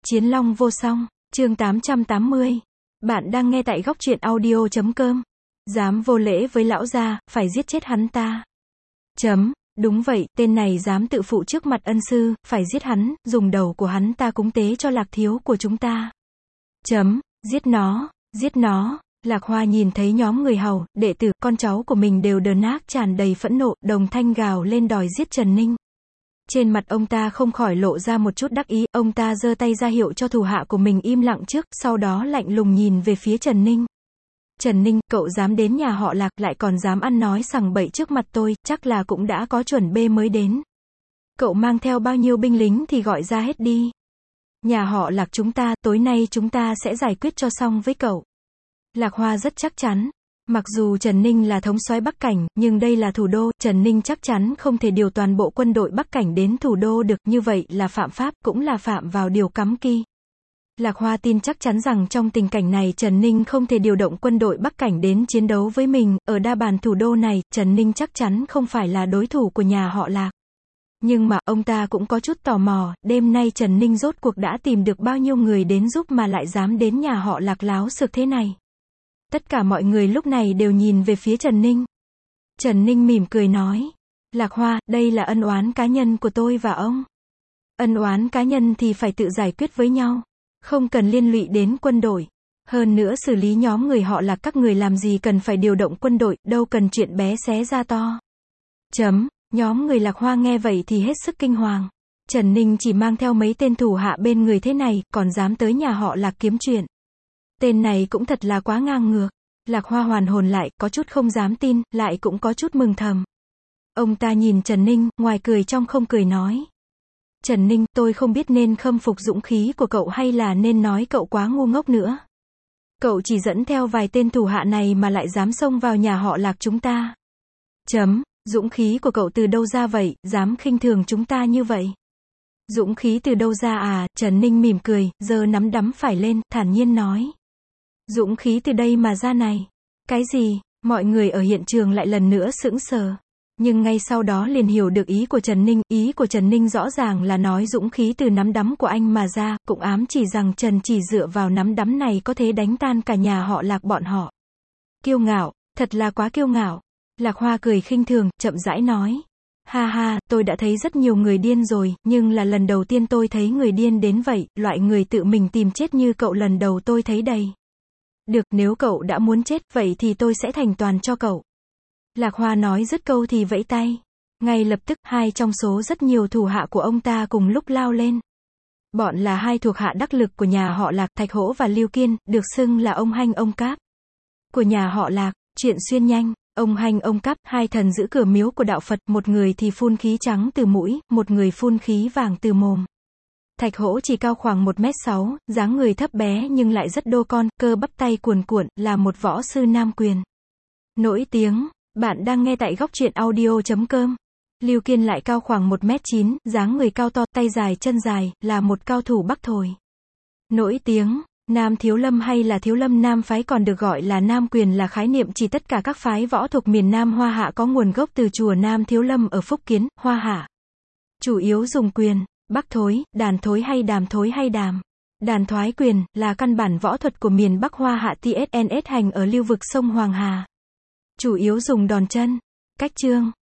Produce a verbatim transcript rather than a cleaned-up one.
Chiến Long vô song, chương tám trăm tám mươi. Bạn đang nghe tại góc truyện audio chấm com. Dám vô lễ với lão gia, phải giết chết hắn ta. Chấm, đúng vậy, tên này dám tự phụ trước mặt ân sư, phải giết hắn, dùng đầu của hắn ta cúng tế cho Lạc thiếu của chúng ta. Chấm, giết nó, giết nó. Lạc Hoa nhìn thấy nhóm người hầu, đệ tử, con cháu của mình đều đờ nác tràn đầy phẫn nộ, đồng thanh gào lên đòi giết Trần Ninh. Trên mặt ông ta không khỏi lộ ra một chút đắc ý, ông ta giơ tay ra hiệu cho thủ hạ của mình im lặng trước, sau đó lạnh lùng nhìn về phía Trần Ninh. Trần Ninh, cậu dám đến nhà họ Lạc, lại còn dám ăn nói sằng bậy trước mặt tôi, chắc là cũng đã có chuẩn bê mới đến. Cậu mang theo bao nhiêu binh lính thì gọi ra hết đi. Nhà họ Lạc chúng ta, tối nay chúng ta sẽ giải quyết cho xong với cậu. Lạc Hoa rất chắc chắn. Mặc dù Trần Ninh là thống soái Bắc Cảnh, nhưng đây là thủ đô, Trần Ninh chắc chắn không thể điều toàn bộ quân đội Bắc Cảnh đến thủ đô được, như vậy là phạm pháp, cũng là phạm vào điều cấm kỵ. Lạc Hoa tin chắc chắn rằng trong tình cảnh này Trần Ninh không thể điều động quân đội Bắc Cảnh đến chiến đấu với mình, ở đa bàn thủ đô này, Trần Ninh chắc chắn không phải là đối thủ của nhà họ Lạc. Nhưng mà, ông ta cũng có chút tò mò, đêm nay Trần Ninh rốt cuộc đã tìm được bao nhiêu người đến giúp mà lại dám đến nhà họ Lạc láo xược thế này. Tất cả mọi người lúc này đều nhìn về phía Trần Ninh. Trần Ninh mỉm cười nói. Lạc Hoa, đây là ân oán cá nhân của tôi và ông. Ân oán cá nhân thì phải tự giải quyết với nhau. Không cần liên lụy đến quân đội. Hơn nữa xử lý nhóm người họ Lạc các người làm gì cần phải điều động quân đội, đâu cần chuyện bé xé ra to. Chấm, nhóm người Lạc Hoa nghe vậy thì hết sức kinh hoàng. Trần Ninh chỉ mang theo mấy tên thủ hạ bên người thế này, còn dám tới nhà họ Lạc kiếm chuyện. Tên này cũng thật là quá ngang ngược. Lạc Hoa hoàn hồn lại, có chút không dám tin, lại cũng có chút mừng thầm. Ông ta nhìn Trần Ninh, ngoài cười trong không cười nói. Trần Ninh, tôi không biết nên khâm phục dũng khí của cậu hay là nên nói cậu quá ngu ngốc nữa. Cậu chỉ dẫn theo vài tên thủ hạ này mà lại dám xông vào nhà họ Lạc chúng ta. Chấm, dũng khí của cậu từ đâu ra vậy, dám khinh thường chúng ta như vậy. Dũng khí từ đâu ra à, Trần Ninh mỉm cười, giơ nắm đấm phải lên, thản nhiên nói. Dũng khí từ đây mà ra này. Cái gì? Mọi người ở hiện trường lại lần nữa sững sờ. Nhưng ngay sau đó liền hiểu được ý của Trần Ninh, ý của Trần Ninh rõ ràng là nói dũng khí từ nắm đấm của anh mà ra, cũng ám chỉ rằng Trần chỉ dựa vào nắm đấm này có thể đánh tan cả nhà họ Lạc bọn họ. Kiêu ngạo, thật là quá kiêu ngạo. Lạc Hoa cười khinh thường, chậm rãi nói. Ha ha, tôi đã thấy rất nhiều người điên rồi, nhưng là lần đầu tiên tôi thấy người điên đến vậy, loại người tự mình tìm chết như cậu lần đầu tôi thấy đầy. Được, nếu cậu đã muốn chết, vậy thì tôi sẽ thành toàn cho cậu. Lạc Hoa nói dứt câu thì vẫy tay. Ngay lập tức, hai trong số rất nhiều thủ hạ của ông ta cùng lúc lao lên. Bọn là hai thuộc hạ đắc lực của nhà họ Lạc, Thạch Hỗ và Lưu Kiên, được xưng là ông Hanh ông Cáp. Của nhà họ Lạc, chuyện xuyên nhanh, ông Hanh ông Cáp, hai thần giữ cửa miếu của đạo Phật, một người thì phun khí trắng từ mũi, một người phun khí vàng từ mồm. Thạch Hỗ chỉ cao khoảng một mét sáu, dáng người thấp bé nhưng lại rất đô con, cơ bắp tay cuồn cuộn, là một võ sư nam quyền. Nổi tiếng, bạn đang nghe tại góc truyện audio chấm com. Lưu Kiên lại cao khoảng một mét chín, dáng người cao to, tay dài chân dài, là một cao thủ Bắc Thồi. Nổi tiếng, Nam Thiếu Lâm hay là Thiếu Lâm Nam phái còn được gọi là Nam quyền là khái niệm chỉ tất cả các phái võ thuộc miền Nam Hoa Hạ có nguồn gốc từ chùa Nam Thiếu Lâm ở Phúc Kiến, Hoa Hạ. Chủ yếu dùng quyền. Bắc thối, đàn thối hay đàm thối hay đàm. Đàn thoái quyền, là căn bản võ thuật của miền Bắc Hoa Hạ tê ét en ét hành ở lưu vực sông Hoàng Hà. Chủ yếu dùng đòn chân. Cách chương,